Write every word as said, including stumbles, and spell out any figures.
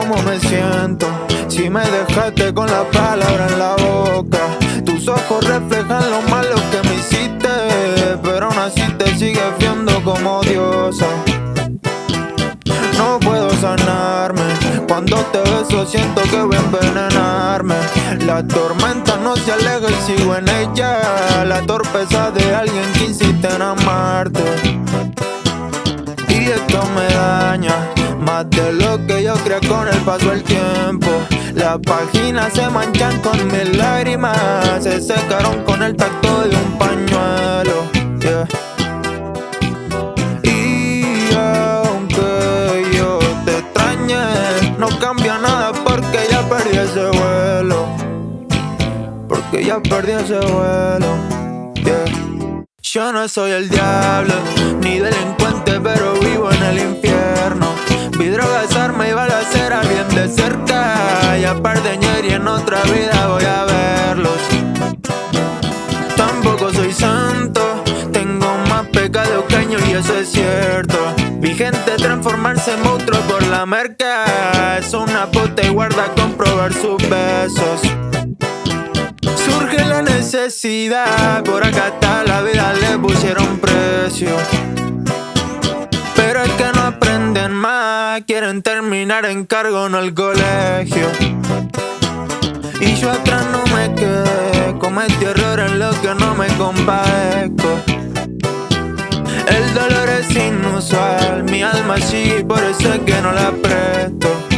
cómo me siento. Si me dejaste con la palabra en la boca, tus ojos reflejan lo malo que me hiciste, pero aún así te sigues viendo como diosa. No puedo sanarme, cuando te beso siento que voy a envenenarme. La tormenta no se aleja y sigo en ella, la torpeza de alguien que insiste en amarte. Y esto me daña, más de lo que yo creía con el paso del tiempo. Las páginas se manchan con mis lágrimas, se secaron con el tacto de un pañuelo, yeah. Y aunque yo te extrañe, no cambia nada porque ya perdí ese vuelo. Porque ya perdí ese vuelo, yeah. Yo no soy el diablo, ni delincuente, pero vivo en el infierno. Vi drogas, armas y balacera bien de cerca, y aparte y en otra vida voy a verlos. Tampoco soy santo, tengo más pecado que años y eso es cierto. Vi gente transformarse en monstruo por la merca, es una puta y guarda comprobar sus besos. Surge la necesidad, por acá está la vida, le pusieron precio. Pero es que no aprenden más, quieren terminar en cargo, no el colegio. Y yo atrás no me quedé, cometí errores en lo que no me compadezco. El dolor es inusual, mi alma sí, por eso es que no la presto.